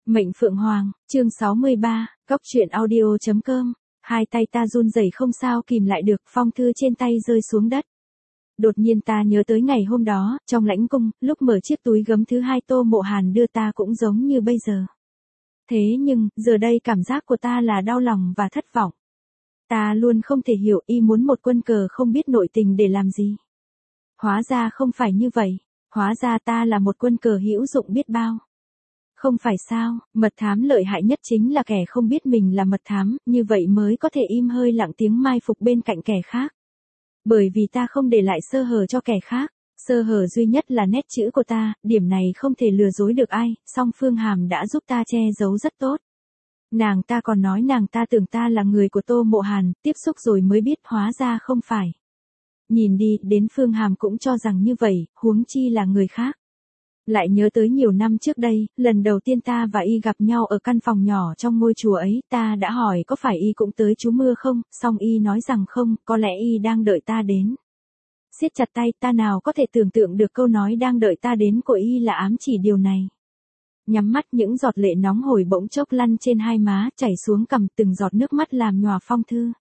Mệnh Phượng Hoàng, chương 63, Cóc truyện audio.com. Hai tay ta run rẩy không sao kìm lại được, phong thư trên tay rơi xuống đất. Đột nhiên ta nhớ tới ngày hôm đó, trong lãnh cung, lúc mở chiếc túi gấm thứ hai Tô Mộ Hàn đưa ta cũng giống như bây giờ. Thế nhưng, giờ đây cảm giác của ta là đau lòng và thất vọng. Ta luôn không thể hiểu y muốn một quân cờ không biết nội tình để làm gì. Hóa ra không phải như vậy, hóa ra ta là một quân cờ hữu dụng biết bao. Không phải sao, mật thám lợi hại nhất chính là kẻ không biết mình là mật thám, như vậy mới có thể im hơi lặng tiếng mai phục bên cạnh kẻ khác. Bởi vì ta không để lại sơ hở cho kẻ khác, sơ hở duy nhất là nét chữ của ta, điểm này không thể lừa dối được ai, song Phương Hàm đã giúp ta che giấu rất tốt. Nàng ta còn nói nàng ta tưởng ta là người của Tô Mộ Hàn, tiếp xúc rồi mới biết hóa ra không phải. Nhìn đi, đến Phương Hàm cũng cho rằng như vậy, huống chi là người khác. Lại nhớ tới nhiều năm trước đây, lần đầu tiên ta và y gặp nhau ở căn phòng nhỏ trong ngôi chùa ấy, ta đã hỏi có phải y cũng tới trú mưa không, song y nói rằng không, có lẽ y đang đợi ta đến. Siết chặt tay, ta nào có thể tưởng tượng được câu nói đang đợi ta đến của y là ám chỉ điều này. Nhắm mắt, những giọt lệ nóng hổi bỗng chốc lăn trên hai má, chảy xuống cằm, từng giọt nước mắt làm nhòa phong thư.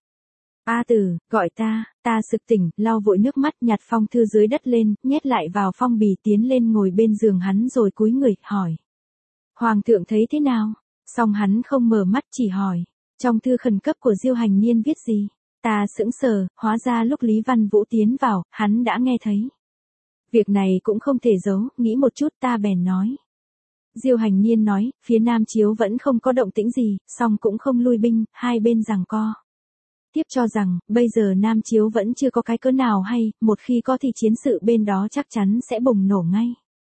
A Tử, gọi ta sực tỉnh, lau vội nước mắt, nhặt phong thư dưới đất lên, nhét lại vào phong bì, tiến lên ngồi bên giường hắn rồi cúi người, hỏi. Hoàng thượng thấy thế nào? Song hắn không mở mắt, chỉ hỏi. Trong thư khẩn cấp của Diêu Hành Niên viết gì? Ta sững sờ, hóa ra lúc Lý Văn Vũ tiến vào, hắn đã nghe thấy. Việc này cũng không thể giấu, nghĩ một chút ta bèn nói. Diêu Hành Niên nói, phía Nam Chiếu vẫn không có động tĩnh gì, song cũng không lui binh, hai bên giằng co. Tiếp cho rằng, bây giờ Nam Chiếu vẫn chưa có cái cớ nào hay, một khi có thì chiến sự bên đó chắc chắn sẽ bùng nổ ngay.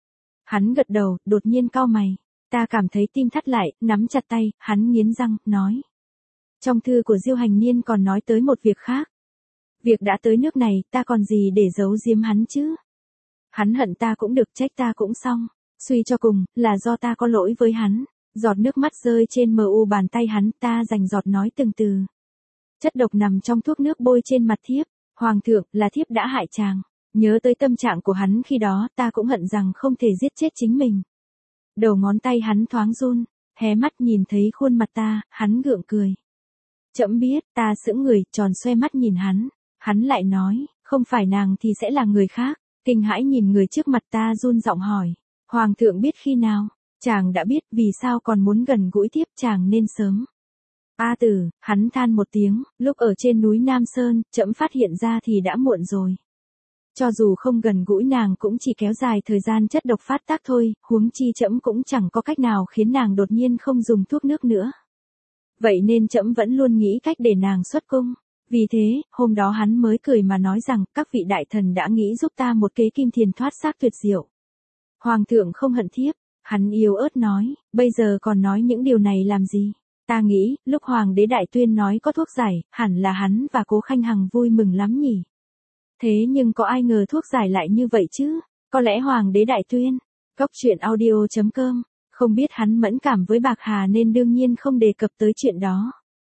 Hắn gật đầu, đột nhiên cau mày. Ta cảm thấy tim thắt lại, nắm chặt tay, hắn nghiến răng, nói. Trong thư của Diêu Hành Niên còn nói tới một việc khác. Việc đã tới nước này, ta còn gì để giấu giếm hắn chứ? Hắn hận ta cũng được, trách ta cũng xong. Suy cho cùng, là do ta có lỗi với hắn. Giọt nước mắt rơi trên mu bàn tay hắn, ta dành giọt nói từng từ. Chất độc nằm trong thuốc nước bôi trên mặt thiếp. Hoàng thượng, là thiếp đã hại chàng. Nhớ tới tâm trạng của hắn khi đó, ta cũng hận rằng không thể giết chết chính mình. Đầu ngón tay hắn thoáng run, hé mắt nhìn thấy khuôn mặt ta, hắn gượng cười. Trẫm biết, ta sững người, tròn xoe mắt nhìn hắn. Hắn lại nói, không phải nàng thì sẽ là người khác. Kinh hãi nhìn người trước mặt ta run giọng hỏi. Hoàng thượng biết khi nào? Chàng đã biết, vì sao còn muốn gần gũi tiếp, chàng nên sớm. A Tử, hắn than một tiếng, lúc ở trên núi Nam Sơn, trẫm phát hiện ra thì đã muộn rồi. Cho dù không gần gũi nàng cũng chỉ kéo dài thời gian chất độc phát tác thôi, huống chi trẫm cũng chẳng có cách nào khiến nàng đột nhiên không dùng thuốc nước nữa. Vậy nên trẫm vẫn luôn nghĩ cách để nàng xuất cung. Vì thế, hôm đó hắn mới cười mà nói rằng, các vị đại thần đã nghĩ giúp ta một kế kim thiền thoát xác tuyệt diệu. Hoàng thượng không hận thiếp, hắn yếu ớt nói, bây giờ còn nói những điều này làm gì? Ta nghĩ, lúc Hoàng đế Đại Tuyên nói có thuốc giải, hẳn là hắn và Cố Khanh Hằng vui mừng lắm nhỉ. Thế nhưng có ai ngờ thuốc giải lại như vậy chứ? Có lẽ Hoàng đế Đại Tuyên, Cóc truyện audio.com, không biết hắn mẫn cảm với Bạc Hà nên đương nhiên không đề cập tới chuyện đó.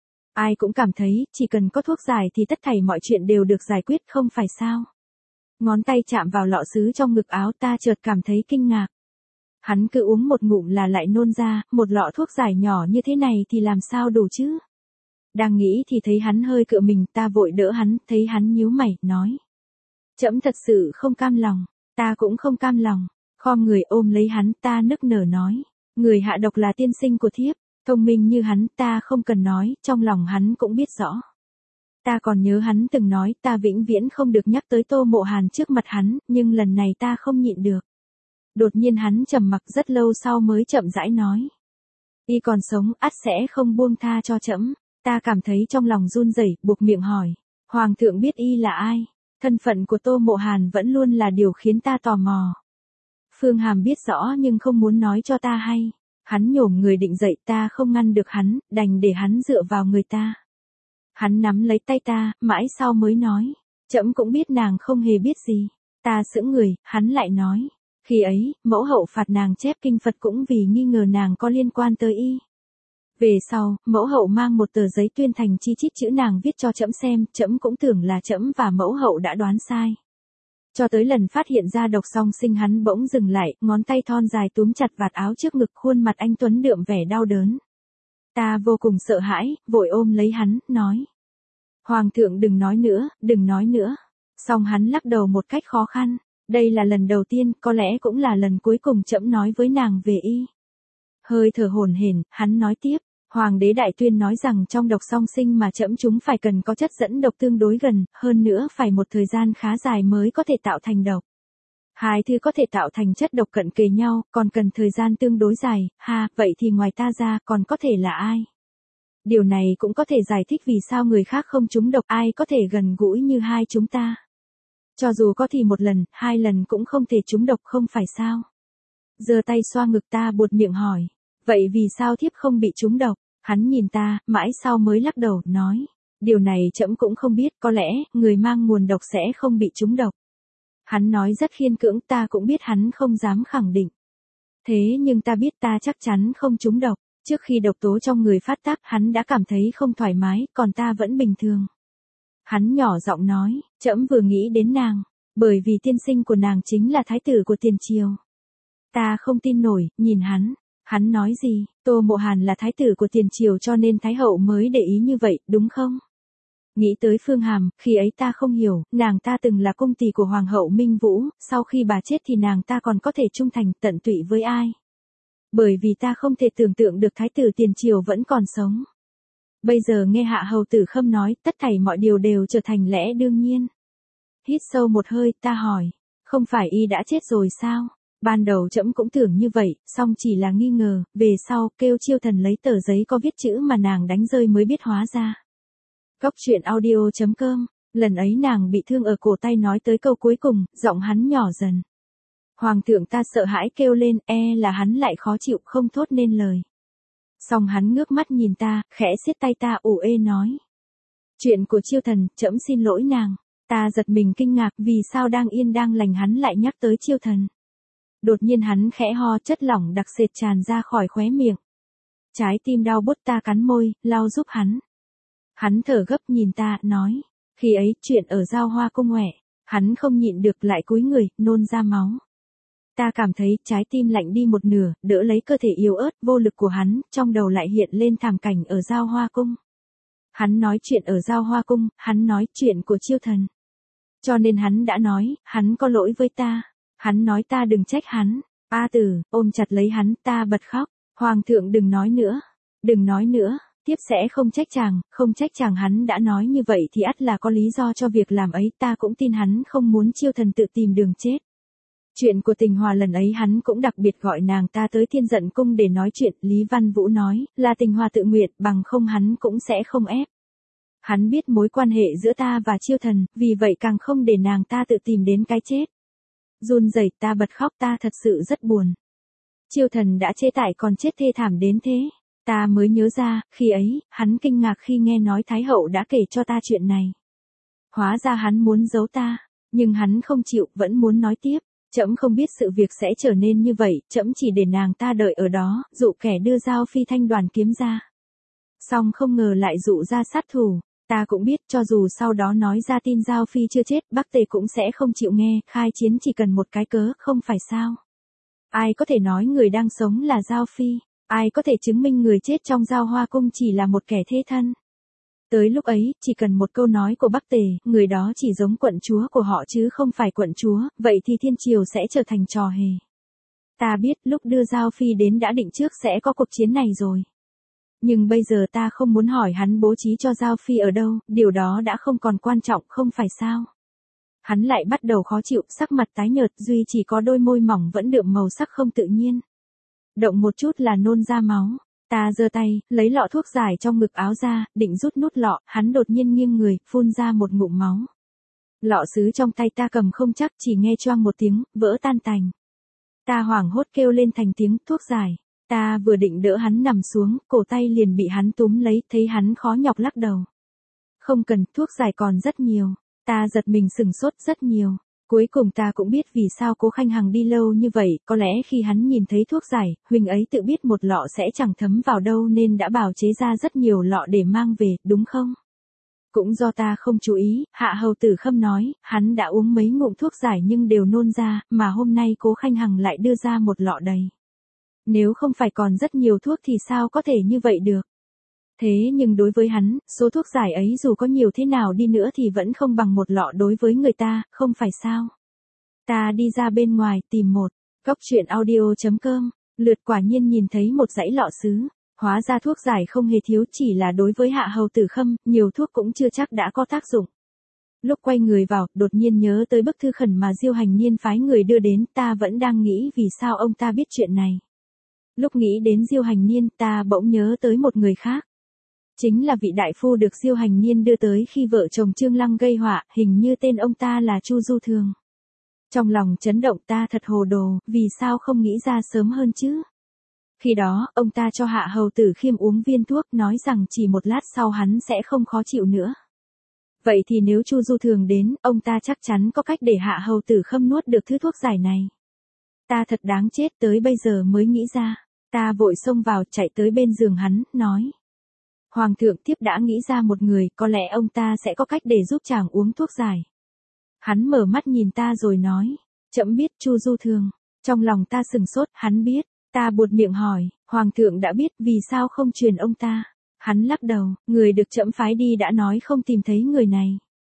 Ai cũng cảm thấy, chỉ cần có thuốc giải thì tất thảy mọi chuyện đều được giải quyết, không phải sao? Ngón tay chạm vào lọ sứ trong ngực áo, ta chợt cảm thấy kinh ngạc. Hắn cứ uống một ngụm là lại nôn ra, một lọ thuốc giải nhỏ như thế này thì làm sao đủ chứ? Đang nghĩ thì thấy hắn hơi cựa mình, ta vội đỡ hắn, thấy hắn nhíu mày, nói. Trẫm thật sự không cam lòng, ta cũng không cam lòng, khom người ôm lấy hắn, ta nức nở nói. Người hạ độc là tiên sinh của thiếp, thông minh như hắn, ta không cần nói, trong lòng hắn cũng biết rõ. Ta còn nhớ hắn từng nói ta vĩnh viễn không được nhắc tới Tô Mộ Hàn trước mặt hắn, nhưng lần này ta không nhịn được. Đột nhiên hắn trầm mặc rất lâu sau mới chậm rãi nói. Y còn sống, ắt sẽ không buông tha cho trẫm. Ta cảm thấy trong lòng run rẩy, buộc miệng hỏi. Hoàng thượng biết y là ai? Thân phận của Tô Mộ Hàn vẫn luôn là điều khiến ta tò mò. Phương Hàm biết rõ nhưng không muốn nói cho ta hay. Hắn nhổm người định dậy, ta không ngăn được hắn, đành để hắn dựa vào người ta. Hắn nắm lấy tay ta, mãi sau mới nói. Trẫm cũng biết nàng không hề biết gì. Ta sững người, hắn lại nói. Khi ấy, mẫu hậu phạt nàng chép kinh Phật cũng vì nghi ngờ nàng có liên quan tới y. Về sau, mẫu hậu mang một tờ giấy tuyên thành chi chít chữ nàng viết cho trẫm xem, trẫm cũng tưởng là trẫm và mẫu hậu đã đoán sai. Cho tới lần phát hiện ra độc song sinh hắn bỗng dừng lại, ngón tay thon dài túm chặt vạt áo trước ngực, khuôn mặt anh tuấn đượm vẻ đau đớn. Ta vô cùng sợ hãi, vội ôm lấy hắn, nói. Hoàng thượng đừng nói nữa, đừng nói nữa. Xong hắn lắc đầu một cách khó khăn. Đây là lần đầu tiên, có lẽ cũng là lần cuối cùng trẫm nói với nàng về y. Hơi thở hổn hển, hắn nói tiếp. Hoàng đế đại tuyên nói rằng trong độc song sinh mà trẫm chúng phải cần có chất dẫn độc tương đối gần, hơn nữa phải một thời gian khá dài mới có thể tạo thành độc. Hai thứ có thể tạo thành chất độc cận kề nhau, còn cần thời gian tương đối dài, vậy thì ngoài ta ra còn có thể là ai? Điều này cũng có thể giải thích vì sao người khác không trúng độc, ai có thể gần gũi như hai chúng ta. Cho dù có thì một lần, hai lần cũng không thể trúng độc, không phải sao? Giơ tay xoa ngực, ta buột miệng hỏi. Vậy vì sao thiếp không bị trúng độc? Hắn nhìn ta, mãi sau mới lắc đầu, nói. Điều này trẫm cũng không biết, có lẽ, người mang nguồn độc sẽ không bị trúng độc. Hắn nói rất khiên cưỡng, ta cũng biết hắn không dám khẳng định. Thế nhưng ta biết ta chắc chắn không trúng độc. Trước khi độc tố trong người phát tác, hắn đã cảm thấy không thoải mái, còn ta vẫn bình thường. Hắn nhỏ giọng nói, trẫm vừa nghĩ đến nàng, bởi vì tiên sinh của nàng chính là thái tử của tiền triều. Ta không tin nổi, nhìn hắn. Hắn nói gì, Tô Mộ Hàn là thái tử của tiền triều cho nên thái hậu mới để ý như vậy, đúng không? Nghĩ tới Phương Hàm, khi ấy ta không hiểu, nàng ta từng là cung tỳ của Hoàng hậu Minh Vũ, sau khi bà chết thì nàng ta còn có thể trung thành tận tụy với ai? Bởi vì ta không thể tưởng tượng được thái tử tiền triều vẫn còn sống. Bây giờ nghe Hạ hầu tử Khâm nói, tất thảy mọi điều đều trở thành lẽ đương nhiên. Hít sâu một hơi, ta hỏi, không phải y đã chết rồi sao? Ban đầu trẫm cũng tưởng như vậy, song chỉ là nghi ngờ, về sau, kêu Chiêu Thần lấy tờ giấy có viết chữ mà nàng đánh rơi mới biết hóa ra. Cóc truyện audio.com, lần ấy nàng bị thương ở cổ tay, nói tới câu cuối cùng, giọng hắn nhỏ dần. Hoàng thượng, ta sợ hãi kêu lên, là hắn lại khó chịu không thốt nên lời. Xong hắn ngước mắt nhìn ta, khẽ siết tay ta, ủ ê nói. Chuyện của Chiêu Thần, trẫm xin lỗi nàng. Ta giật mình kinh ngạc, vì sao đang yên đang lành hắn lại nhắc tới Chiêu Thần. Đột nhiên hắn khẽ ho, chất lỏng đặc sệt tràn ra khỏi khóe miệng. Trái tim đau buốt, ta cắn môi, lau giúp hắn. Hắn thở gấp nhìn ta, nói. Khi ấy, chuyện ở Giao Hoa Cung Ngoẹ, hắn không nhịn được lại cúi người, nôn ra máu. Ta cảm thấy trái tim lạnh đi một nửa, đỡ lấy cơ thể yếu ớt, vô lực của hắn, trong đầu lại hiện lên thảm cảnh ở Giao Hoa Cung. Hắn nói chuyện ở Giao Hoa Cung, hắn nói chuyện của Chiêu Thần. Cho nên hắn đã nói, hắn có lỗi với ta. Hắn nói ta đừng trách hắn. A Tử, ôm chặt lấy hắn, ta bật khóc. Hoàng thượng đừng nói nữa. Đừng nói nữa, tiếp sẽ không trách chàng, không trách chàng, hắn đã nói như vậy thì ắt là có lý do cho việc làm ấy, ta cũng tin hắn không muốn Chiêu Thần tự tìm đường chết. Chuyện của Tình Hòa lần ấy hắn cũng đặc biệt gọi nàng ta tới Thiên Dận Cung để nói chuyện, Lý Văn Vũ nói, là Tình Hòa tự nguyện, bằng không hắn cũng sẽ không ép. Hắn biết mối quan hệ giữa ta và Chiêu Thần, vì vậy càng không để nàng ta tự tìm đến cái chết. Run rẩy, ta bật khóc, ta thật sự rất buồn. Chiêu Thần đã chê tại còn chết thê thảm đến thế. Ta mới nhớ ra, khi ấy, hắn kinh ngạc khi nghe nói Thái hậu đã kể cho ta chuyện này. Hóa ra hắn muốn giấu ta, nhưng hắn không chịu, vẫn muốn nói tiếp. Trẫm không biết sự việc sẽ trở nên như vậy, trẫm chỉ để nàng ta đợi ở đó, dụ kẻ đưa Giao Phi thanh đoàn kiếm ra. Song không ngờ lại dụ ra sát thủ. Ta cũng biết, cho dù sau đó nói ra tin Giao Phi chưa chết, Bắc Tề cũng sẽ không chịu nghe, khai chiến chỉ cần một cái cớ, không phải sao? Ai có thể nói người đang sống là Giao Phi? Ai có thể chứng minh người chết trong Giao Hoa Cung chỉ là một kẻ thế thân? Tới lúc ấy, chỉ cần một câu nói của Bắc Tề, người đó chỉ giống quận chúa của họ chứ không phải quận chúa, vậy thì thiên triều sẽ trở thành trò hề. Ta biết, lúc đưa Giao Phi đến đã định trước sẽ có cuộc chiến này rồi. Nhưng bây giờ ta không muốn hỏi hắn bố trí cho Giao Phi ở đâu, điều đó đã không còn quan trọng, không phải sao? Hắn lại bắt đầu khó chịu, sắc mặt tái nhợt, duy chỉ có đôi môi mỏng vẫn đượm màu sắc không tự nhiên. Động một chút là nôn ra máu. Ta giơ tay, lấy lọ thuốc giải trong ngực áo ra, định rút nút lọ, hắn đột nhiên nghiêng người, phun ra một ngụm máu. Lọ sứ trong tay ta cầm không chắc, chỉ nghe choang một tiếng, vỡ tan tành. Ta hoảng hốt kêu lên thành tiếng, thuốc giải. Ta vừa định đỡ hắn nằm xuống, cổ tay liền bị hắn túm lấy, thấy hắn khó nhọc lắc đầu. Không cần, thuốc giải còn rất nhiều. Ta giật mình sửng sốt, rất nhiều. Cuối cùng ta cũng biết vì sao Cố Khanh Hằng đi lâu như vậy, có lẽ khi hắn nhìn thấy thuốc giải, huynh ấy tự biết một lọ sẽ chẳng thấm vào đâu nên đã bào chế ra rất nhiều lọ để mang về, đúng không? Cũng do ta không chú ý, Hạ Hầu Tử Khâm nói, hắn đã uống mấy ngụm thuốc giải nhưng đều nôn ra, mà hôm nay Cố Khanh Hằng lại đưa ra một lọ đầy. Nếu không phải còn rất nhiều thuốc thì sao có thể như vậy được. Thế nhưng đối với hắn, số thuốc giải ấy dù có nhiều thế nào đi nữa thì vẫn không bằng một lọ đối với người ta, không phải sao. Ta đi ra bên ngoài tìm một góc truyện audio.com, lượt quả nhiên nhìn thấy một dãy lọ sứ. Hóa ra thuốc giải không hề thiếu, chỉ là đối với Hạ Hầu Tử Khâm, nhiều thuốc cũng chưa chắc đã có tác dụng. Lúc quay người vào, đột nhiên nhớ tới bức thư khẩn mà Diêu Hành Niên phái người đưa đến, ta vẫn đang nghĩ vì sao ông ta biết chuyện này. Lúc nghĩ đến Diêu Hành Niên, ta bỗng nhớ tới một người khác. Chính là vị đại phu được Diêu Hành Niên đưa tới khi vợ chồng Trương Lăng gây họa, hình như tên ông ta là Chu Du Thường. Trong lòng chấn động, ta thật hồ đồ, vì sao không nghĩ ra sớm hơn chứ? Khi đó, ông ta cho Hạ Hầu Tử Khiêm uống viên thuốc, nói rằng chỉ một lát sau hắn sẽ không khó chịu nữa. Vậy thì nếu Chu Du Thường đến, ông ta chắc chắn có cách để Hạ Hầu Tử Khâm nuốt được thứ thuốc giải này. Ta thật đáng chết, tới bây giờ mới nghĩ ra. Ta vội xông vào, chạy tới bên giường hắn, nói. Hoàng thượng, thiếp đã nghĩ ra một người, có lẽ ông ta sẽ có cách để giúp chàng uống thuốc giải. Hắn mở mắt nhìn ta rồi nói. Trẫm biết Chu Du Thường. Trong lòng ta sừng sốt, hắn biết. Ta buột miệng hỏi, Hoàng thượng đã biết, vì sao không truyền ông ta? Hắn lắc đầu, người được trẫm phái đi đã nói không tìm thấy người này.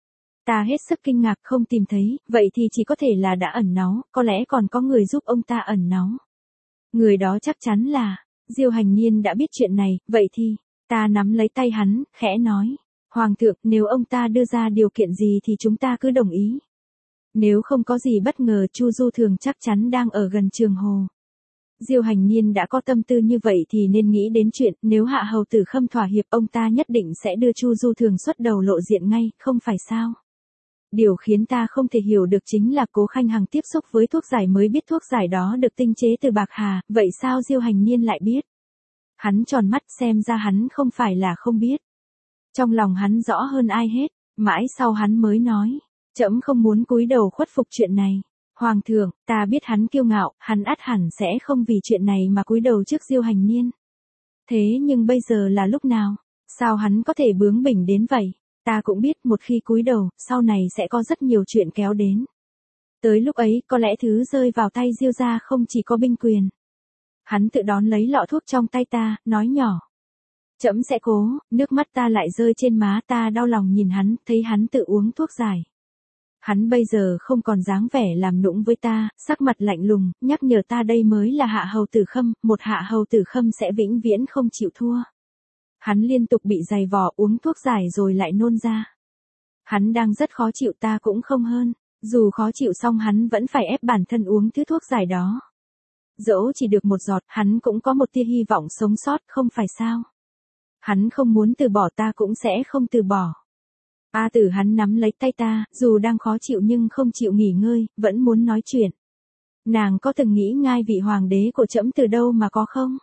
Ta hết sức kinh ngạc, không tìm thấy, vậy thì chỉ có thể là đã ẩn náu, có lẽ còn có người giúp ông ta ẩn náu. Người đó chắc chắn là, Diêu Hành Niên đã biết chuyện này, vậy thì, ta nắm lấy tay hắn, khẽ nói, Hoàng thượng, nếu ông ta đưa ra điều kiện gì thì chúng ta cứ đồng ý. Nếu không có gì bất ngờ, Chu Du Thường chắc chắn đang ở gần Trường Hồ. Diêu Hành Niên đã có tâm tư như vậy thì nên nghĩ đến chuyện, nếu Hạ Hầu Tử Khâm thỏa hiệp, ông ta nhất định sẽ đưa Chu Du Thường xuất đầu lộ diện ngay, không phải sao? Điều khiến ta không thể hiểu được chính là Cố Khanh Hằng tiếp xúc với thuốc giải mới biết thuốc giải đó được tinh chế từ bạc hà, vậy sao Diêu Hành Niên lại biết? Hắn tròn mắt, xem ra hắn không phải là không biết. Trong lòng hắn rõ hơn ai hết, mãi sau hắn mới nói, trẫm không muốn cúi đầu khuất phục chuyện này. Hoàng thượng, ta biết hắn kiêu ngạo, hắn ắt hẳn sẽ không vì chuyện này mà cúi đầu trước Diêu Hành Niên. Thế nhưng bây giờ là lúc nào? Sao hắn có thể bướng bỉnh đến vậy? Ta cũng biết một khi cúi đầu, sau này sẽ có rất nhiều chuyện kéo đến. Tới lúc ấy, có lẽ thứ rơi vào tay Diêu gia không chỉ có binh quyền. Hắn tự đón lấy lọ thuốc trong tay ta, nói nhỏ. Trẫm sẽ cố, nước mắt ta lại rơi trên má, ta đau lòng nhìn hắn, thấy hắn tự uống thuốc giải. Hắn bây giờ không còn dáng vẻ làm nũng với ta, sắc mặt lạnh lùng, nhắc nhở ta đây mới là Hạ Hầu Tử Khâm, một Hạ Hầu Tử Khâm sẽ vĩnh viễn không chịu thua. Hắn liên tục bị giày vò uống thuốc giải rồi lại nôn ra. Hắn đang rất khó chịu, ta cũng không hơn, dù khó chịu xong hắn vẫn phải ép bản thân uống thứ thuốc giải đó. Dẫu chỉ được một giọt, hắn cũng có một tia hy vọng sống sót, không phải sao? Hắn không muốn từ bỏ, ta cũng sẽ không từ bỏ. A Tử hắn nắm lấy tay ta, dù đang khó chịu nhưng không chịu nghỉ ngơi, vẫn muốn nói chuyện. Nàng có từng nghĩ ngai vị hoàng đế của trẫm từ đâu mà có không?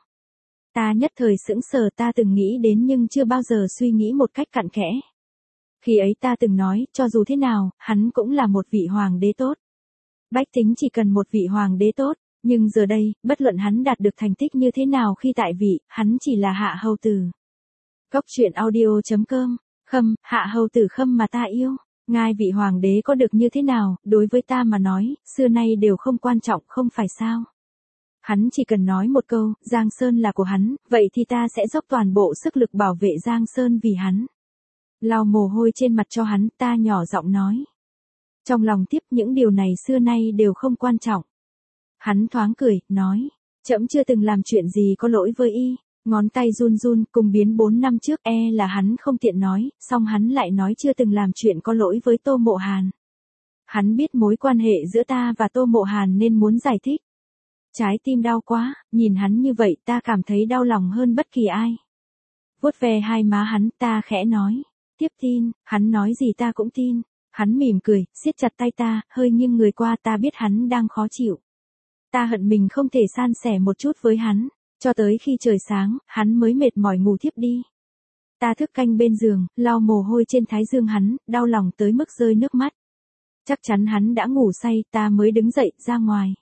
Ta nhất thời sững sờ, ta từng nghĩ đến nhưng chưa bao giờ suy nghĩ một cách cặn kẽ. Khi ấy ta từng nói, cho dù thế nào, hắn cũng là một vị hoàng đế tốt. Bách tính chỉ cần một vị hoàng đế tốt, nhưng giờ đây, bất luận hắn đạt được thành tích như thế nào khi tại vị, hắn chỉ là Hạ Hầu Tử. Góc truyện audio.com. Khâm, Hạ Hầu Tử Khâm mà ta yêu, ngai vị hoàng đế có được như thế nào, đối với ta mà nói, xưa nay đều không quan trọng, không phải sao? Hắn chỉ cần nói một câu, Giang Sơn là của hắn, vậy thì ta sẽ dốc toàn bộ sức lực bảo vệ Giang Sơn vì hắn. Lau mồ hôi trên mặt cho hắn, ta nhỏ giọng nói. Trong lòng tiếp, những điều này xưa nay đều không quan trọng. Hắn thoáng cười, nói, trẫm chưa từng làm chuyện gì có lỗi với y. Ngón tay run run, cùng biến 4 năm trước, là hắn không tiện nói, song hắn lại nói chưa từng làm chuyện có lỗi với Tô Mộ Hàn. Hắn biết mối quan hệ giữa ta và Tô Mộ Hàn nên muốn giải thích. Trái tim đau quá, nhìn hắn như vậy ta cảm thấy đau lòng hơn bất kỳ ai. Vuốt ve hai má hắn, ta khẽ nói, tiếp tin, hắn nói gì ta cũng tin. Hắn mỉm cười, siết chặt tay ta, hơi nghiêng người qua, ta biết hắn đang khó chịu. Ta hận mình không thể san sẻ một chút với hắn. Cho tới khi trời sáng, hắn mới mệt mỏi ngủ thiếp đi. Ta thức canh bên giường, lau mồ hôi trên thái dương hắn, đau lòng tới mức rơi nước mắt. Chắc chắn hắn đã ngủ say, ta mới đứng dậy, ra ngoài.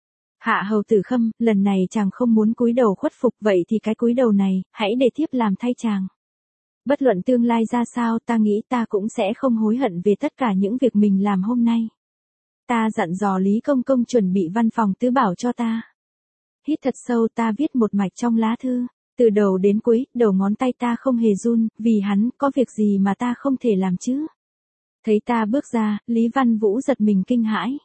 Hạ Hầu Tử Khâm, lần này chàng không muốn cúi đầu khuất phục, vậy thì cái cúi đầu này, hãy để thiếp làm thay chàng. Bất luận tương lai ra sao ta nghĩ ta cũng sẽ không hối hận về tất cả những việc mình làm hôm nay. Ta dặn dò Lý Công Công chuẩn bị văn phòng tứ bảo cho ta. Hít thật sâu ta viết một mạch trong lá thư. Từ đầu đến cuối, đầu ngón tay ta không hề run, vì hắn, có việc gì mà ta không thể làm chứ. Thấy ta bước ra, Lý Văn Vũ giật mình kinh hãi.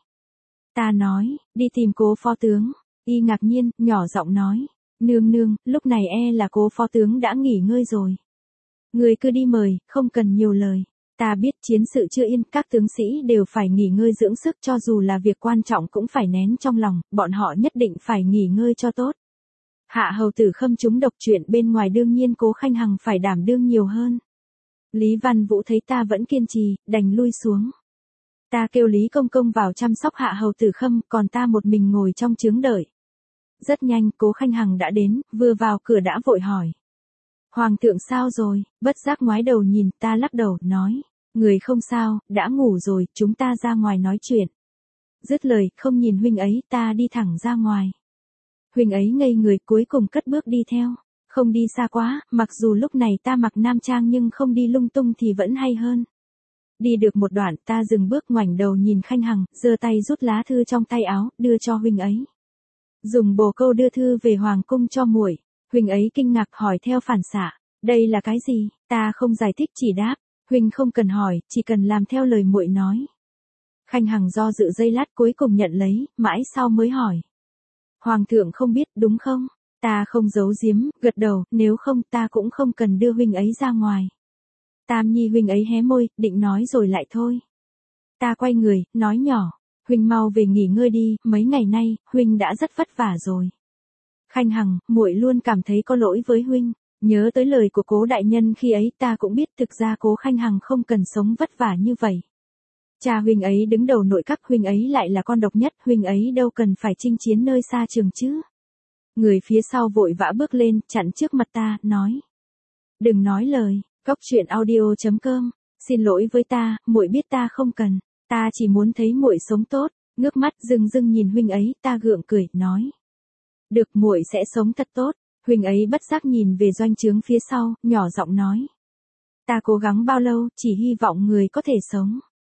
Ta nói, đi tìm cố phó tướng. Y ngạc nhiên, nhỏ giọng nói. Nương nương, lúc này là cố phó tướng đã nghỉ ngơi rồi. Người cứ đi mời, không cần nhiều lời. Ta biết chiến sự chưa yên, các tướng sĩ đều phải nghỉ ngơi dưỡng sức cho dù là việc quan trọng cũng phải nén trong lòng, bọn họ nhất định phải nghỉ ngơi cho tốt. Hạ hầu tử Khâm trúng độc chuyện bên ngoài đương nhiên Cố Khanh Hằng phải đảm đương nhiều hơn. Lý Văn Vũ thấy ta vẫn kiên trì, đành lui xuống. Ta kêu Lý Công Công vào chăm sóc Hạ hầu tử Khâm, còn ta một mình ngồi trong trướng đợi. Rất nhanh Cố Khanh Hằng đã đến, vừa vào cửa đã vội hỏi. Hoàng thượng sao rồi, bất giác ngoái đầu nhìn, ta lắc đầu, nói. Người không sao, đã ngủ rồi, chúng ta ra ngoài nói chuyện. Dứt lời, không nhìn huynh ấy, ta đi thẳng ra ngoài. Huynh ấy ngây người cuối cùng cất bước đi theo. Không đi xa quá, mặc dù lúc này ta mặc nam trang nhưng không đi lung tung thì vẫn hay hơn. Đi được một đoạn ta dừng bước ngoảnh đầu nhìn Khanh Hằng, giơ tay rút lá thư trong tay áo, đưa cho huynh ấy. Dùng bồ câu đưa thư về hoàng cung cho muội. Huynh ấy kinh ngạc hỏi theo phản xạ, đây là cái gì? Ta không giải thích chỉ đáp, huynh không cần hỏi, chỉ cần làm theo lời muội nói. Khanh Hằng do dự giây lát cuối cùng nhận lấy, mãi sau mới hỏi. Hoàng thượng không biết đúng không? Ta không giấu giếm, gật đầu, nếu không ta cũng không cần đưa huynh ấy ra ngoài. Tam Nhi huynh ấy hé môi, định nói rồi lại thôi. Ta quay người, nói nhỏ, huynh mau về nghỉ ngơi đi, mấy ngày nay, huynh đã rất vất vả rồi. Khanh Hằng, muội luôn cảm thấy có lỗi với huynh, nhớ tới lời của Cố đại nhân khi ấy ta cũng biết thực ra Cố Khanh Hằng không cần sống vất vả như vậy. Cha huynh ấy đứng đầu nội các, huynh ấy lại là con độc nhất, huynh ấy đâu cần phải chinh chiến nơi xa trường chứ. Người phía sau vội vã bước lên, chặn trước mặt ta, nói. Đừng nói lời, goctruyện.audio.com, xin lỗi với ta, muội biết ta không cần, ta chỉ muốn thấy muội sống tốt, ngước mắt rưng rưng nhìn huynh ấy, ta gượng cười, nói. Được muội sẽ sống thật tốt, huynh ấy bất giác nhìn về doanh trướng phía sau, nhỏ giọng nói. Ta cố gắng bao lâu, chỉ hy vọng người có thể sống.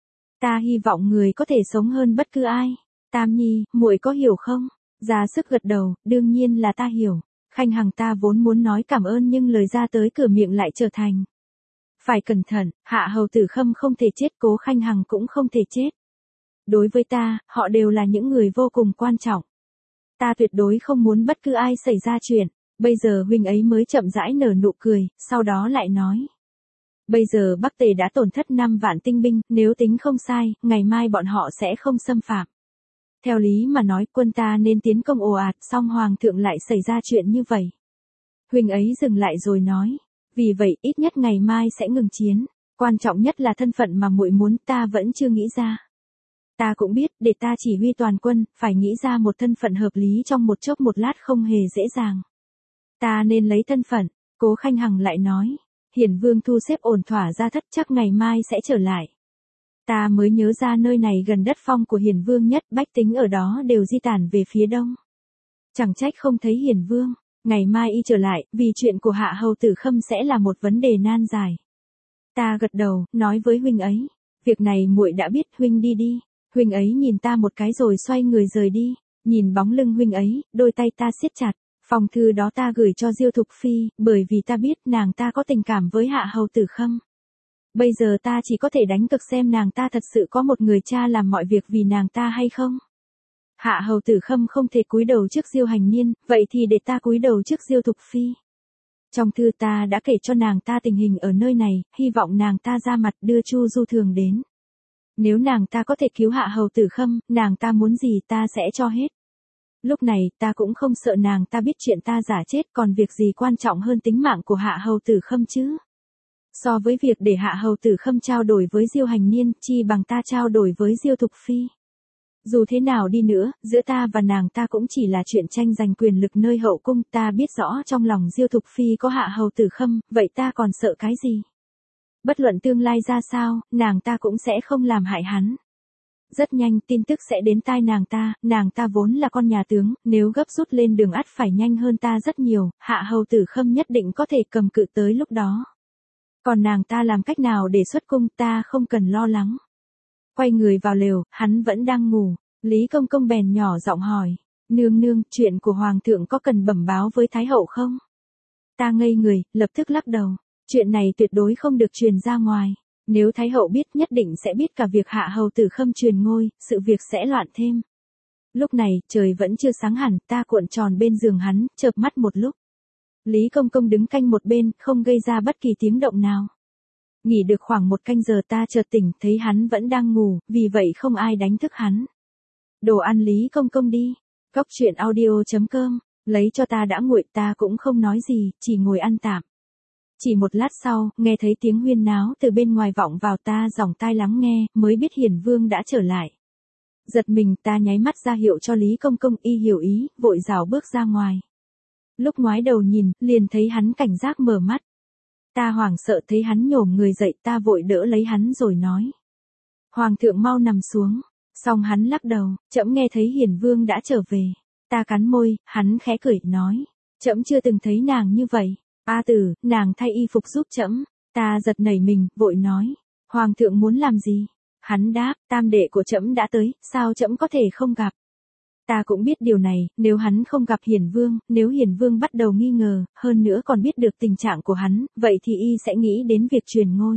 Ta hy vọng người có thể sống hơn bất cứ ai. Tam Nhi, muội có hiểu không? Ra sức gật đầu, đương nhiên là ta hiểu. Khanh Hằng ta vốn muốn nói cảm ơn nhưng lời ra tới cửa miệng lại trở thành. Phải cẩn thận, Hạ hầu tử Khâm không thể chết, Cố Khanh Hằng cũng không thể chết. Đối với ta, họ đều là những người vô cùng quan trọng. Ta tuyệt đối không muốn bất cứ ai xảy ra chuyện. Bây giờ huynh ấy mới chậm rãi nở nụ cười, sau đó lại nói. Bây giờ Bắc Tề đã tổn thất 5 vạn tinh binh, nếu tính không sai, ngày mai bọn họ sẽ không xâm phạm. Theo lý mà nói quân ta nên tiến công ồ ạt, song hoàng thượng lại xảy ra chuyện như vậy. Huynh ấy dừng lại rồi nói, vì vậy ít nhất ngày mai sẽ ngừng chiến, quan trọng nhất là thân phận mà muội muốn ta vẫn chưa nghĩ ra. Ta cũng biết, để ta chỉ huy toàn quân, phải nghĩ ra một thân phận hợp lý trong một chốc một lát không hề dễ dàng. Ta nên lấy thân phận, Cố Khanh Hằng lại nói. Hiển Vương thu xếp ổn thỏa ra thất chắc ngày mai sẽ trở lại. Ta mới nhớ ra nơi này gần đất phong của Hiển Vương nhất, bách tính ở đó đều di tản về phía đông. Chẳng trách không thấy Hiển Vương, ngày mai y trở lại, vì chuyện của Hạ hầu tử Khâm sẽ là một vấn đề nan giải. Ta gật đầu, nói với huynh ấy, việc này muội đã biết, huynh đi đi. Huynh ấy nhìn ta một cái rồi xoay người rời đi, nhìn bóng lưng huynh ấy, đôi tay ta siết chặt. Phong thư đó ta gửi cho Diêu Thục Phi, bởi vì ta biết nàng ta có tình cảm với Hạ hầu tử Khâm. Bây giờ ta chỉ có thể đánh cược xem nàng ta thật sự có một người cha làm mọi việc vì nàng ta hay không. Hạ hầu tử Khâm không thể cúi đầu trước Diêu Hành Niên, vậy thì để ta cúi đầu trước Diêu Thục Phi. Trong thư ta đã kể cho nàng ta tình hình ở nơi này, hy vọng nàng ta ra mặt đưa Chu Du Thường đến. Nếu nàng ta có thể cứu Hạ hầu tử Khâm, nàng ta muốn gì ta sẽ cho hết. Lúc này ta cũng không sợ nàng ta biết chuyện ta giả chết, còn việc gì quan trọng hơn tính mạng của Hạ hầu tử Khâm chứ. So với việc để Hạ hầu tử Khâm trao đổi với Diêu Hành Niên, chi bằng ta trao đổi với Diêu Thục Phi. Dù thế nào đi nữa, giữa ta và nàng ta cũng chỉ là chuyện tranh giành quyền lực nơi hậu cung, ta biết rõ trong lòng Diêu Thục Phi có Hạ hầu tử Khâm, vậy ta còn sợ cái gì? Bất luận tương lai ra sao, nàng ta cũng sẽ không làm hại hắn. Rất nhanh tin tức sẽ đến tai nàng ta vốn là con nhà tướng, nếu gấp rút lên đường ắt phải nhanh hơn ta rất nhiều, Hạ hầu tử Khâm nhất định có thể cầm cự tới lúc đó. Còn nàng ta làm cách nào để xuất cung ta không cần lo lắng. Quay người vào lều, hắn vẫn đang ngủ. Lý Công Công bèn nhỏ giọng hỏi. Nương nương, chuyện của Hoàng thượng có cần bẩm báo với Thái hậu không? Ta ngây người, lập tức lắc đầu. Chuyện này tuyệt đối không được truyền ra ngoài. Nếu Thái hậu biết nhất định sẽ biết cả việc Hạ hầu Tử Khâm truyền ngôi, sự việc sẽ loạn thêm. Lúc này, trời vẫn chưa sáng hẳn, ta cuộn tròn bên giường hắn, chợp mắt một lúc. Lý Công Công đứng canh một bên, không gây ra bất kỳ tiếng động nào. Nghỉ được khoảng 1 canh giờ ta chợt tỉnh, thấy hắn vẫn đang ngủ, vì vậy không ai đánh thức hắn. Đồ ăn Lý Công Công đi. Cóc truyện audio.com, lấy cho ta đã nguội, ta cũng không nói gì, chỉ ngồi ăn tạm. Chỉ một lát sau, nghe thấy tiếng huyên náo từ bên ngoài vọng vào, ta dòng tai lắng nghe, mới biết Hiền Vương đã trở lại. Giật mình, ta nháy mắt ra hiệu cho Lý Công Công, y hiểu ý, vội rảo bước ra ngoài. Lúc ngoái đầu nhìn, liền thấy hắn cảnh giác mở mắt. Ta hoảng sợ thấy hắn nhổm người dậy, ta vội đỡ lấy hắn rồi nói. Hoàng thượng mau nằm xuống. Xong hắn lắc đầu, trẫm nghe thấy Hiền Vương đã trở về. Ta cắn môi, hắn khẽ cười, nói. Trẫm chưa từng thấy nàng như vậy. A Tử, nàng thay y phục giúp trẫm. Ta giật nảy mình, vội nói. Hoàng thượng muốn làm gì? Hắn đáp, tam đệ của trẫm đã tới, sao trẫm có thể không gặp? Ta cũng biết điều này, nếu hắn không gặp Hiền Vương, nếu Hiền Vương bắt đầu nghi ngờ, hơn nữa còn biết được tình trạng của hắn, vậy thì y sẽ nghĩ đến việc truyền ngôi.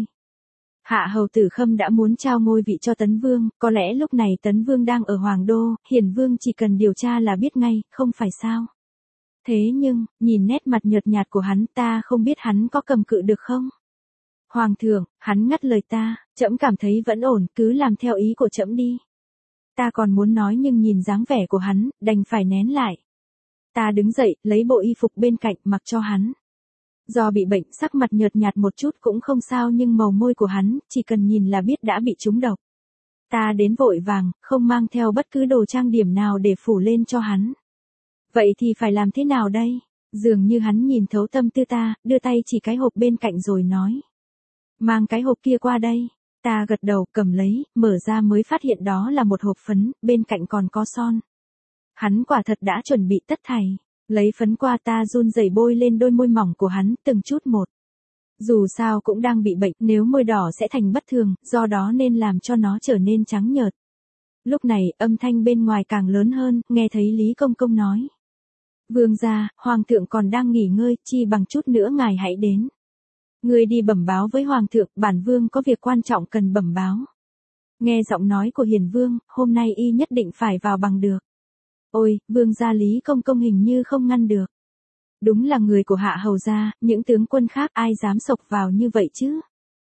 Hạ hầu Tử Khâm đã muốn trao ngôi vị cho Tấn Vương, có lẽ lúc này Tấn Vương đang ở Hoàng Đô, Hiền Vương chỉ cần điều tra là biết ngay, không phải sao? Thế nhưng, nhìn nét mặt nhợt nhạt của hắn, ta không biết hắn có cầm cự được không? Hoàng thượng, hắn ngắt lời ta, trẫm cảm thấy vẫn ổn, cứ làm theo ý của trẫm đi. Ta còn muốn nói nhưng nhìn dáng vẻ của hắn, đành phải nén lại. Ta đứng dậy, lấy bộ y phục bên cạnh, mặc cho hắn. Do bị bệnh, sắc mặt nhợt nhạt một chút cũng không sao, nhưng màu môi của hắn, chỉ cần nhìn là biết đã bị trúng độc. Ta đến vội vàng, không mang theo bất cứ đồ trang điểm nào để phủ lên cho hắn. Vậy thì phải làm thế nào đây? Dường như hắn nhìn thấu tâm tư ta, đưa tay chỉ cái hộp bên cạnh rồi nói. Mang cái hộp kia qua đây. Ta gật đầu, cầm lấy, mở ra mới phát hiện đó là một hộp phấn, bên cạnh còn có son. Hắn quả thật đã chuẩn bị tất thảy. Lấy phấn qua, ta run rẩy bôi lên đôi môi mỏng của hắn, từng chút một. Dù sao cũng đang bị bệnh, nếu môi đỏ sẽ thành bất thường, do đó nên làm cho nó trở nên trắng nhợt. Lúc này, âm thanh bên ngoài càng lớn hơn, nghe thấy Lý Công Công nói. Vương gia, Hoàng thượng còn đang nghỉ ngơi, chi bằng chút nữa ngài hãy đến. Ngươi đi bẩm báo với Hoàng thượng, bản Vương có việc quan trọng cần bẩm báo. Nghe giọng nói của Hiền Vương, hôm nay y nhất định phải vào bằng được. Ôi, Vương gia Lý Công Công hình như không ngăn được. Đúng là người của Hạ hầu gia, những tướng quân khác ai dám xộc vào như vậy chứ?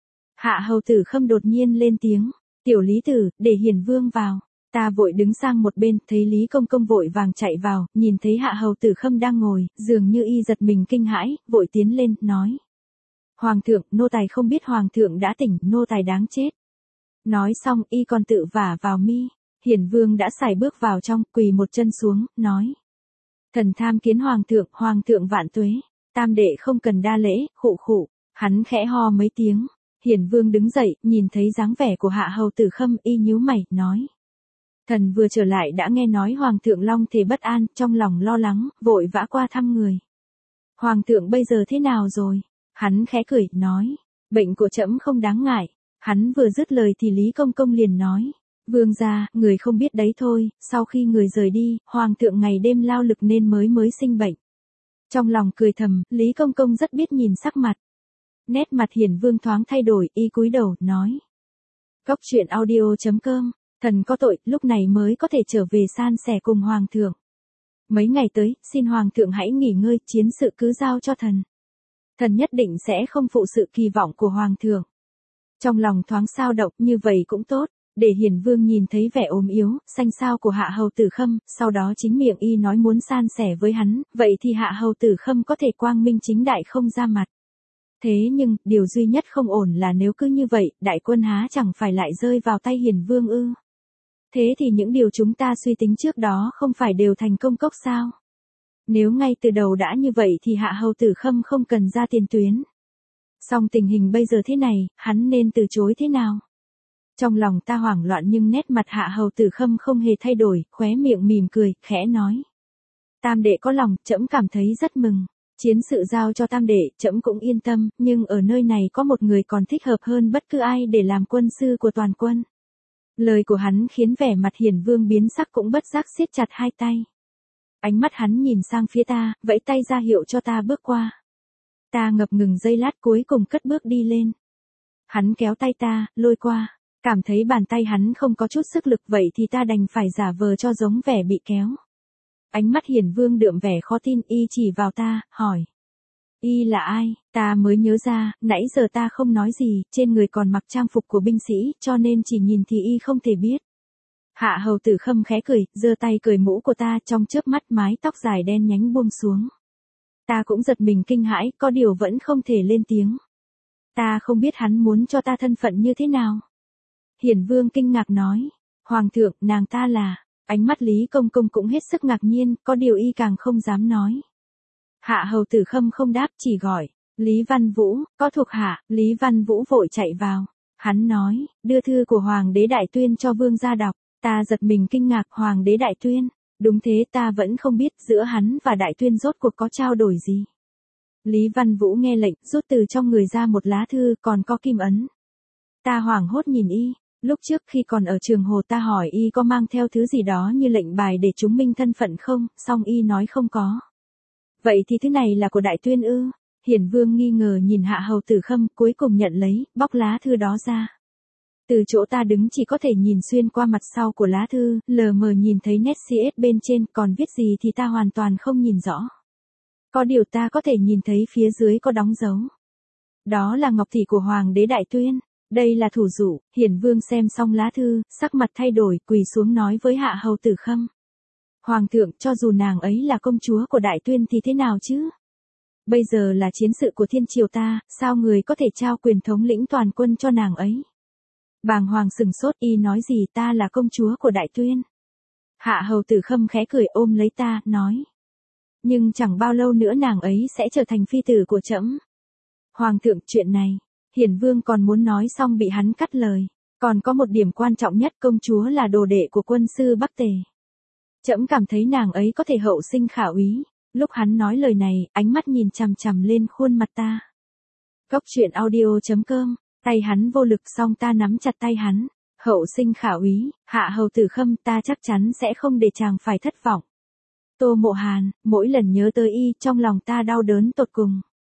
Hạ hầu Tử Khâm đột nhiên lên tiếng. Tiểu Lý Tử, để Hiền Vương vào. Ta vội đứng sang một bên, thấy Lý Công Công vội vàng chạy vào, nhìn thấy Hạ hầu Tử Khâm đang ngồi, dường như y giật mình kinh hãi, vội tiến lên, nói. Hoàng thượng, nô tài không biết Hoàng thượng đã tỉnh, nô tài đáng chết. Nói xong, y còn tự vả vào mi. Hiền Vương đã sải bước vào trong, quỳ một chân xuống, nói. Thần tham kiến Hoàng thượng vạn tuế. Tam đệ không cần đa lễ, khụ khụ. Hắn khẽ ho mấy tiếng. Hiền Vương đứng dậy, nhìn thấy dáng vẻ của Hạ hầu Tử Khâm, y nhíu mày, nói. Thần vừa trở lại đã nghe nói Hoàng thượng long thể bất an, trong lòng lo lắng, vội vã qua thăm người. Hoàng thượng bây giờ thế nào rồi? Hắn khẽ cười, nói. Bệnh của trẫm không đáng ngại. Hắn vừa dứt lời thì Lý Công Công liền nói. Vương gia, người không biết đấy thôi, sau khi người rời đi, Hoàng thượng ngày đêm lao lực nên mới sinh bệnh. Trong lòng cười thầm, Lý Công Công rất biết nhìn sắc mặt. Nét mặt Hiền Vương thoáng thay đổi, y cúi đầu, nói. Cóc truyện audio.com, thần có tội, lúc này mới có thể trở về san sẻ cùng Hoàng thượng. Mấy ngày tới, xin Hoàng thượng hãy nghỉ ngơi, chiến sự cứ giao cho thần. Thần nhất định sẽ không phụ sự kỳ vọng của Hoàng thượng. Trong lòng thoáng sao động, như vậy cũng tốt. Để Hiền Vương nhìn thấy vẻ ốm yếu, xanh xao của Hạ hầu Tử Khâm, sau đó chính miệng y nói muốn san sẻ với hắn, vậy thì Hạ hầu Tử Khâm có thể quang minh chính đại không ra mặt. Thế nhưng, điều duy nhất không ổn là nếu cứ như vậy, đại quân há chẳng phải lại rơi vào tay Hiền Vương ư? Thế thì những điều chúng ta suy tính trước đó không phải đều thành công cốc sao? Nếu ngay từ đầu đã như vậy thì Hạ hầu Tử Khâm không cần ra tiền tuyến. Song tình hình bây giờ thế này, hắn nên từ chối thế nào? Trong lòng ta hoảng loạn nhưng nét mặt Hạ hầu Tử Khâm không hề thay đổi, khóe miệng mỉm cười, khẽ nói. Tam đệ có lòng, trẫm cảm thấy rất mừng. Chiến sự giao cho tam đệ, trẫm cũng yên tâm, nhưng ở nơi này có một người còn thích hợp hơn bất cứ ai để làm quân sư của toàn quân. Lời của hắn khiến vẻ mặt Hiển Vương biến sắc, cũng bất giác siết chặt hai tay. Ánh mắt hắn nhìn sang phía ta, vẫy tay ra hiệu cho ta bước qua. Ta ngập ngừng giây lát, cuối cùng cất bước đi lên. Hắn kéo tay ta, lôi qua. Cảm thấy bàn tay hắn không có chút sức lực, vậy thì ta đành phải giả vờ cho giống vẻ bị kéo. Ánh mắt Hiển Vương đượm vẻ khó tin, y chỉ vào ta, hỏi. Y là ai? Ta mới nhớ ra, nãy giờ ta không nói gì, trên người còn mặc trang phục của binh sĩ, cho nên chỉ nhìn thì y không thể biết. Hạ hầu Tử Khâm khẽ cười, giơ tay cởi mũ của ta, trong chớp mắt mái tóc dài đen nhánh buông xuống. Ta cũng giật mình kinh hãi, có điều vẫn không thể lên tiếng. Ta không biết hắn muốn cho ta thân phận như thế nào. Hiển Vương kinh ngạc nói, Hoàng thượng, nàng ta là... Ánh mắt Lý Công Công cũng hết sức ngạc nhiên, có điều y càng không dám nói. Hạ hầu Tử Khâm không đáp, chỉ gọi, Lý Văn Vũ, có thuộc hạ. Lý Văn Vũ vội chạy vào. Hắn nói, đưa thư của Hoàng đế Đại Tuyên cho vương gia đọc. Ta giật mình kinh ngạc, Hoàng đế Đại Tuyên. Đúng thế, ta vẫn không biết giữa hắn và Đại Tuyên rốt cuộc có trao đổi gì. Lý Văn Vũ nghe lệnh, rút từ trong người ra một lá thư, còn có kim ấn. Ta hoảng hốt nhìn y. Lúc trước khi còn ở Trường Hồ ta hỏi y có mang theo thứ gì đó như lệnh bài để chứng minh thân phận không, song y nói không có. Vậy thì thứ này là của Đại Tuyên ư? Hiển Vương nghi ngờ nhìn Hạ hầu Tử Khâm, cuối cùng nhận lấy, bóc lá thư đó ra. Từ chỗ ta đứng chỉ có thể nhìn xuyên qua mặt sau của lá thư, lờ mờ nhìn thấy nét CS bên trên, còn viết gì thì ta hoàn toàn không nhìn rõ. Có điều ta có thể nhìn thấy phía dưới có đóng dấu. Đó là ngọc tỷ của Hoàng đế Đại Tuyên. Đây là thủ dụ. Hiển Vương xem xong lá thư, sắc mặt thay đổi, quỳ xuống nói với Hạ hầu Tử Khâm. Hoàng thượng, cho dù nàng ấy là công chúa của Đại Tuyên thì thế nào chứ? Bây giờ là chiến sự của thiên triều ta, sao người có thể trao quyền thống lĩnh toàn quân cho nàng ấy? Bàng hoàng sừng sốt, y nói gì, ta là công chúa của Đại Tuyên. Hạ hầu Tử Khâm khẽ cười, ôm lấy ta, nói. Nhưng chẳng bao lâu nữa nàng ấy sẽ trở thành phi tử của trẫm. Hoàng thượng, chuyện này. Hiển Vương còn muốn nói xong bị hắn cắt lời. Còn có một điểm quan trọng nhất, công chúa là đồ đệ của quân sư Bắc Tề. Trẫm cảm thấy nàng ấy có thể hậu sinh khả úy. Lúc hắn nói lời này, ánh mắt nhìn chằm chằm lên khuôn mặt ta. Cốc truyện audio.com, tay hắn vô lực, song ta nắm chặt tay hắn. Hậu sinh khả úy, Hạ hầu Tử Khâm, ta chắc chắn sẽ không để chàng phải thất vọng. Tô Mộ Hàn, mỗi lần nhớ tới y, trong lòng ta đau đớn tột cùng.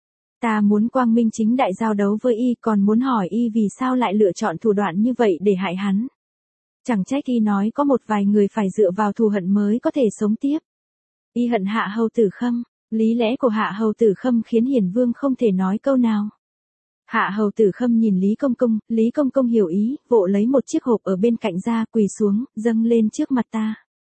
Ta muốn quang minh chính đại giao đấu với y, còn muốn hỏi y vì sao lại lựa chọn thủ đoạn như vậy để hại hắn. Chẳng trách y nói có một vài người phải dựa vào thù hận mới có thể sống tiếp. Y hận Hạ hầu Tử Khâm. Lý lẽ của Hạ hầu Tử Khâm khiến Hiển Vương không thể nói câu nào. Hạ hầu Tử Khâm nhìn Lý Công Công hiểu ý, vội lấy một chiếc hộp ở bên cạnh ra, quỳ xuống, dâng lên trước mặt ta.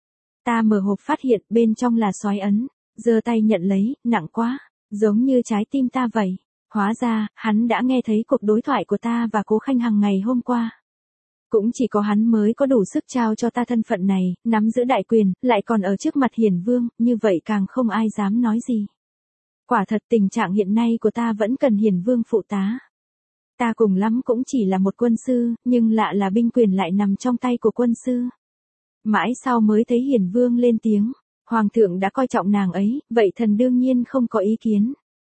Ta mở hộp phát hiện bên trong là xoái ấn, giơ tay nhận lấy, nặng quá, giống như trái tim ta vậy. Hóa ra, hắn đã nghe thấy cuộc đối thoại của ta và Cố Khanh Hằng ngày hôm qua. Cũng chỉ có hắn mới có đủ sức trao cho ta thân phận này, nắm giữ đại quyền, lại còn ở trước mặt Hiển Vương, như vậy càng không ai dám nói gì. Quả thật tình trạng hiện nay của ta vẫn cần Hiển Vương phụ tá. Ta cùng lắm cũng chỉ là một quân sư, nhưng lạ là binh quyền lại nằm trong tay của quân sư. Mãi sau mới thấy Hiển Vương lên tiếng, Hoàng thượng đã coi trọng nàng ấy, vậy thần đương nhiên không có ý kiến.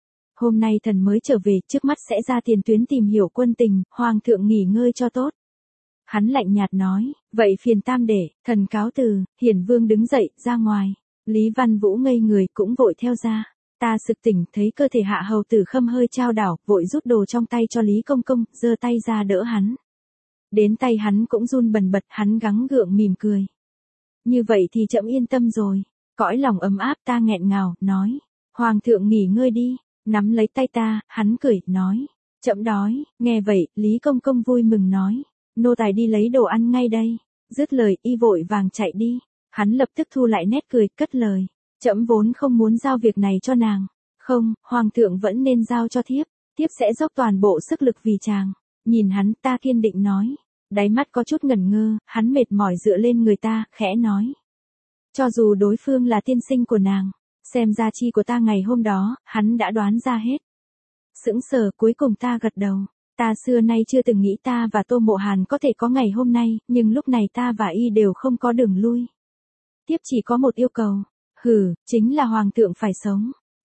Hôm nay thần mới trở về, trước mắt sẽ ra tiền tuyến tìm hiểu quân tình, Hoàng thượng nghỉ ngơi cho tốt. Hắn lạnh nhạt nói, vậy phiền tam đệ, thần cáo từ. Hiển Vương đứng dậy, ra ngoài. Lý Văn Vũ ngây người cũng vội theo ra. Ta sực tỉnh, thấy cơ thể Hạ hầu Tử Khâm hơi chao đảo, vội rút đồ trong tay cho Lý Công Công, giơ tay ra đỡ hắn. Đến tay hắn cũng run bần bật, hắn gắng gượng mỉm cười. Như vậy thì trẫm yên tâm rồi. Cõi lòng ấm áp, ta nghẹn ngào, nói. Hoàng thượng nghỉ ngơi đi. Nắm lấy tay ta, hắn cười, nói. Trẫm đói. Nghe vậy, Lý Công Công vui mừng nói. Nô tài đi lấy đồ ăn ngay đây. Dứt lời, y vội vàng chạy đi. Hắn lập tức thu lại nét cười, cất lời. Trẫm vốn không muốn giao việc này cho nàng. Không, Hoàng thượng vẫn nên giao cho thiếp. Thiếp sẽ dốc toàn bộ sức lực vì chàng. Nhìn hắn, ta kiên định nói. Đáy mắt có chút ngẩn ngơ, hắn mệt mỏi dựa lên người ta, khẽ nói. Cho dù đối phương là tiên sinh của nàng, xem ra chi của ta ngày hôm đó, hắn đã đoán ra hết. Sững sờ, cuối cùng ta gật đầu. Ta xưa nay chưa từng nghĩ ta và Tô Mộ Hàn có thể có ngày hôm nay, nhưng lúc này ta và y đều không có đường lui. Tiếp chỉ có một yêu cầu. Chính là Hoàng thượng phải sống.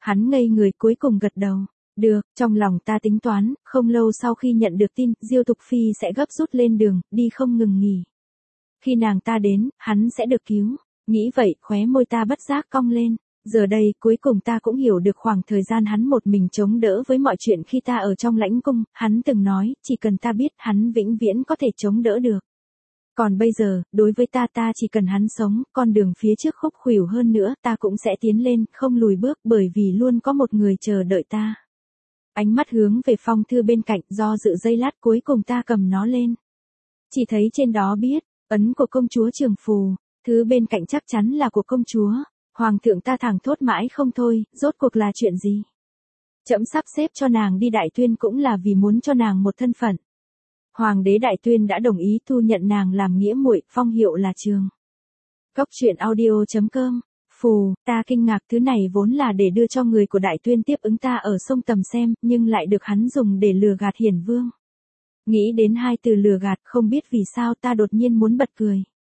Hắn ngây người cuối cùng gật đầu. Được, trong lòng ta tính toán, không lâu sau khi nhận được tin, Diêu Thục Phi sẽ gấp rút lên đường, đi không ngừng nghỉ. Khi nàng ta đến, hắn sẽ được cứu. Nghĩ vậy, khóe môi ta bất giác cong lên. Giờ đây, cuối cùng ta cũng hiểu được khoảng thời gian hắn một mình chống đỡ với mọi chuyện khi ta ở trong lãnh cung, hắn từng nói, chỉ cần ta biết, hắn vĩnh viễn có thể chống đỡ được. Còn bây giờ, đối với ta chỉ cần hắn sống, con đường phía trước khúc khuỷu hơn nữa, ta cũng sẽ tiến lên, không lùi bước bởi vì luôn có một người chờ đợi ta. Ánh mắt hướng về phong thư bên cạnh, do dự giây lát cuối cùng ta cầm nó lên. Chỉ thấy trên đó biết, ấn của công chúa Trường Phù, thứ bên cạnh chắc chắn là của công chúa. Hoàng thượng ta thẳng thốt mãi không thôi, rốt cuộc là chuyện gì? Trẫm sắp xếp cho nàng đi Đại Tuyên cũng là vì muốn cho nàng một thân phận. Hoàng đế Đại Tuyên đã đồng ý thu nhận nàng làm nghĩa muội, phong hiệu là Trường. Cốc truyện audio.com. Phù, ta kinh ngạc thứ này vốn là để đưa cho người của Đại Tuyên tiếp ứng ta ở sông Tầm xem, nhưng lại được hắn dùng để lừa gạt Hiển Vương. Nghĩ đến hai từ lừa gạt, không biết vì sao ta đột nhiên muốn bật cười.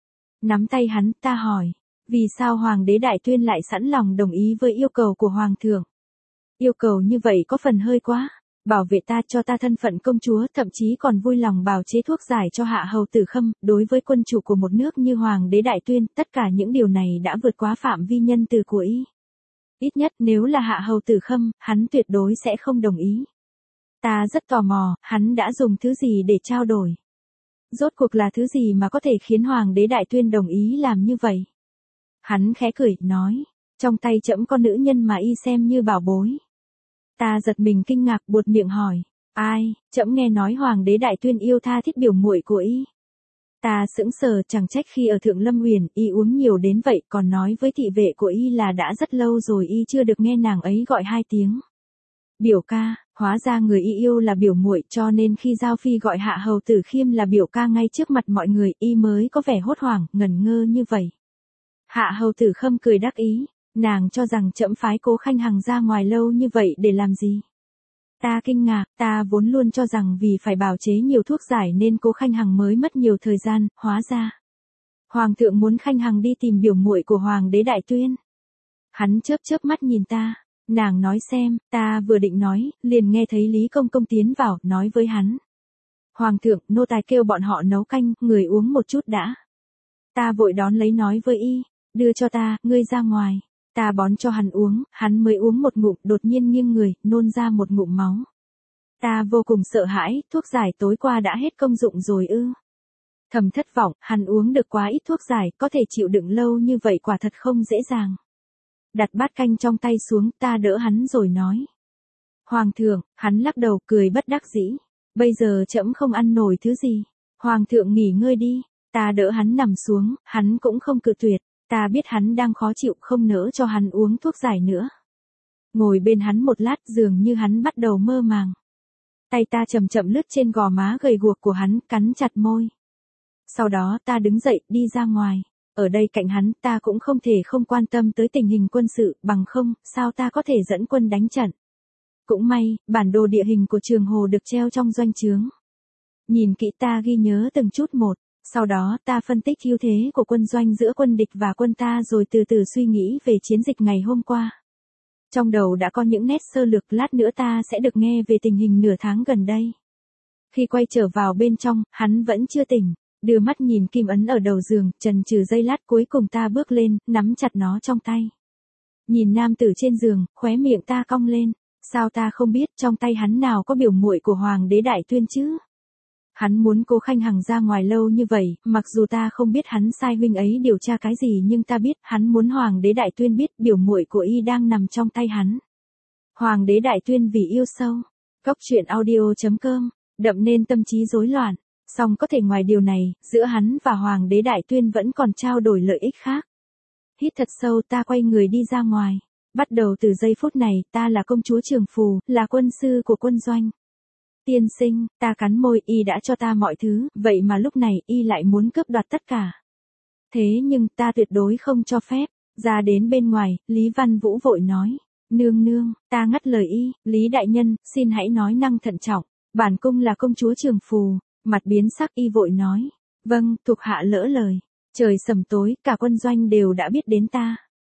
Nắm tay hắn, ta hỏi, vì sao Hoàng đế Đại Tuyên lại sẵn lòng đồng ý với yêu cầu của Hoàng thượng? Yêu cầu như vậy có phần hơi quá. Bảo vệ ta, cho ta thân phận công chúa, thậm chí còn vui lòng bào chế thuốc giải cho Hạ Hầu Tử Khâm, đối với quân chủ của một nước như Hoàng đế Đại Tuyên, tất cả những điều này đã vượt quá phạm vi nhân từ của y. Ít nhất nếu là Hạ Hầu Tử Khâm, hắn tuyệt đối sẽ không đồng ý. Ta rất tò mò, hắn đã dùng thứ gì để trao đổi? Rốt cuộc là thứ gì mà có thể khiến Hoàng đế Đại Tuyên đồng ý làm như vậy? Hắn khẽ cười, nói, trong tay trẫm có nữ nhân mà y xem như bảo bối. Ta giật mình kinh ngạc buột miệng hỏi, ai? Trẫm nghe nói Hoàng đế Đại Tuyên yêu tha thiết biểu muội của y. Ta sững sờ, chẳng trách khi ở Thượng Lâm Uyển y uống nhiều đến vậy, còn nói với thị vệ của y là đã rất lâu rồi y chưa được nghe nàng ấy gọi hai tiếng. Biểu ca, hóa ra người y yêu là biểu muội, cho nên khi Giao Phi gọi Hạ Hầu Tử Khiêm là biểu ca ngay trước mặt mọi người, y mới có vẻ hốt hoảng, ngẩn ngơ như vậy. Hạ Hầu Tử Khâm cười đắc ý, nàng cho rằng trẫm phái Cố Khanh Hằng ra ngoài lâu như vậy để làm gì? Ta kinh ngạc, ta vốn luôn cho rằng vì phải bào chế nhiều thuốc giải nên Cố Khanh Hằng mới mất nhiều thời gian, hóa ra. Hoàng thượng muốn Khanh Hằng đi tìm biểu muội của Hoàng đế Đại Tuyên. Hắn chớp chớp mắt nhìn ta, nàng nói xem, ta vừa định nói, liền nghe thấy Lý Công Công tiến vào, nói với hắn. Hoàng thượng, nô tài kêu bọn họ nấu canh, người uống một chút đã. Ta vội đón lấy nói với y, đưa cho ta, ngươi ra ngoài. Ta bón cho hắn uống, hắn mới uống một ngụm, đột nhiên nghiêng người, nôn ra một ngụm máu. Ta vô cùng sợ hãi, thuốc giải tối qua đã hết công dụng rồi ư? Thầm thất vọng, hắn uống được quá ít thuốc giải, có thể chịu đựng lâu như vậy quả thật không dễ dàng. Đặt bát canh trong tay xuống, ta đỡ hắn rồi nói. Hoàng thượng, hắn lắc đầu cười bất đắc dĩ. Bây giờ trẫm không ăn nổi thứ gì. Hoàng thượng nghỉ ngơi đi. Ta đỡ hắn nằm xuống, hắn cũng không cự tuyệt. Ta biết hắn đang khó chịu, không nỡ cho hắn uống thuốc giải nữa. Ngồi bên hắn một lát, dường như hắn bắt đầu mơ màng. Tay ta chậm chậm lướt trên gò má gầy guộc của hắn, cắn chặt môi. Sau đó ta đứng dậy, đi ra ngoài. Ở đây cạnh hắn, ta cũng không thể không quan tâm tới tình hình quân sự, bằng không, sao ta có thể dẫn quân đánh trận. Cũng may, bản đồ địa hình của Trường Hồ được treo trong doanh trướng. Nhìn kỹ ta ghi nhớ từng chút một. Sau đó ta phân tích ưu thế của quân doanh giữa quân địch và quân ta rồi từ từ suy nghĩ về chiến dịch ngày hôm qua. Trong đầu đã có những nét sơ lược, lát nữa ta sẽ được nghe về tình hình nửa tháng gần đây. Khi quay trở vào bên trong, hắn vẫn chưa tỉnh, đưa mắt nhìn kim ấn ở đầu giường, chần chừ giây lát cuối cùng ta bước lên, nắm chặt nó trong tay. Nhìn nam tử trên giường, khóe miệng ta cong lên, sao ta không biết trong tay hắn nào có biểu muội của Hoàng đế Đại Tuyên chứ? Hắn muốn Cố Khanh Hằng ra ngoài lâu như vậy, mặc dù ta không biết hắn sai huynh ấy điều tra cái gì nhưng ta biết hắn muốn Hoàng đế Đại Tuyên biết biểu muội của y đang nằm trong tay hắn. Hoàng đế Đại Tuyên vì yêu sâu. Cốc truyện audio.com, đậm nên tâm trí rối loạn. Song có thể ngoài điều này, giữa hắn và Hoàng đế Đại Tuyên vẫn còn trao đổi lợi ích khác. Hít thật sâu, ta quay người đi ra ngoài. Bắt đầu từ giây phút này, ta là công chúa Trường Phù, là quân sư của quân doanh. Tiên sinh, ta cắn môi, y đã cho ta mọi thứ, vậy mà lúc này y lại muốn cướp đoạt tất cả. Thế nhưng ta tuyệt đối không cho phép. Ra đến bên ngoài, Lý Văn Vũ vội nói. Nương nương, ta ngắt lời y, Lý đại nhân, xin hãy nói năng thận trọng. Bản cung là công chúa Trường Phù. Mặt biến sắc y vội nói. Vâng, thuộc hạ lỡ lời. Trời sầm tối, cả quân doanh đều đã biết đến ta.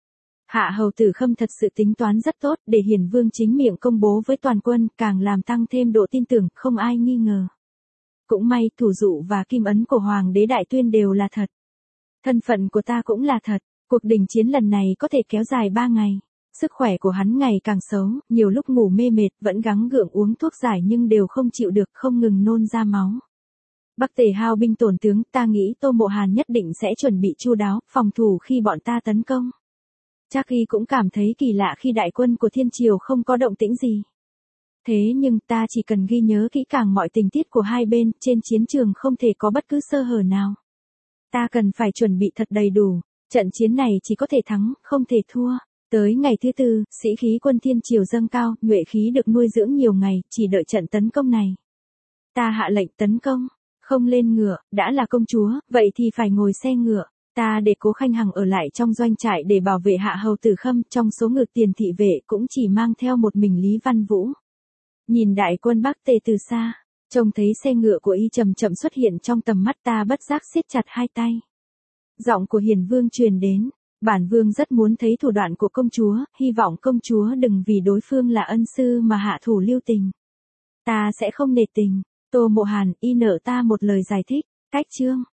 Hạ hầu Tử Khâm thật sự tính toán rất tốt để Hiền Vương chính miệng công bố với toàn quân, càng làm tăng thêm độ tin tưởng, không ai nghi ngờ. Cũng may thủ dụ và kim ấn của Hoàng đế Đại Tuyên đều là thật. Thân phận của ta cũng là thật, cuộc đình chiến lần này có thể kéo dài 3 ngày. Sức khỏe của hắn ngày càng xấu, nhiều lúc ngủ mê mệt vẫn gắng gượng uống thuốc giải nhưng đều không chịu được, không ngừng nôn ra máu. Bắc Tề hao binh tổn tướng, ta nghĩ Tô Mộ Hàn nhất định sẽ chuẩn bị chu đáo, phòng thủ khi bọn ta tấn công. Chắc y cũng cảm thấy kỳ lạ khi đại quân của Thiên Triều không có động tĩnh gì. Thế nhưng ta chỉ cần ghi nhớ kỹ càng mọi tình tiết của hai bên, trên chiến trường không thể có bất cứ sơ hở nào. Ta cần phải chuẩn bị thật đầy đủ, trận chiến này chỉ có thể thắng, không thể thua. Tới ngày thứ tư, sĩ khí quân Thiên Triều dâng cao, nhuệ khí được nuôi dưỡng nhiều ngày, chỉ đợi trận tấn công này. Ta hạ lệnh tấn công, không lên ngựa, đã là công chúa, vậy thì phải ngồi xe ngựa. Ta để Cố Khanh Hằng ở lại trong doanh trại để bảo vệ Hạ hầu Tử Khâm, trong số ngự tiền thị vệ cũng chỉ mang theo một mình Lý Văn Vũ. Nhìn đại quân Bắc Tề từ xa, trông thấy xe ngựa của y chậm chậm xuất hiện trong tầm mắt, ta bất giác siết chặt hai tay. Giọng của Hiền Vương truyền đến, bản vương rất muốn thấy thủ đoạn của công chúa, hy vọng công chúa đừng vì đối phương là ân sư mà hạ thủ lưu tình. Ta sẽ không nể tình. Tô Mộ Hàn, y nợ ta một lời giải thích. Cách chương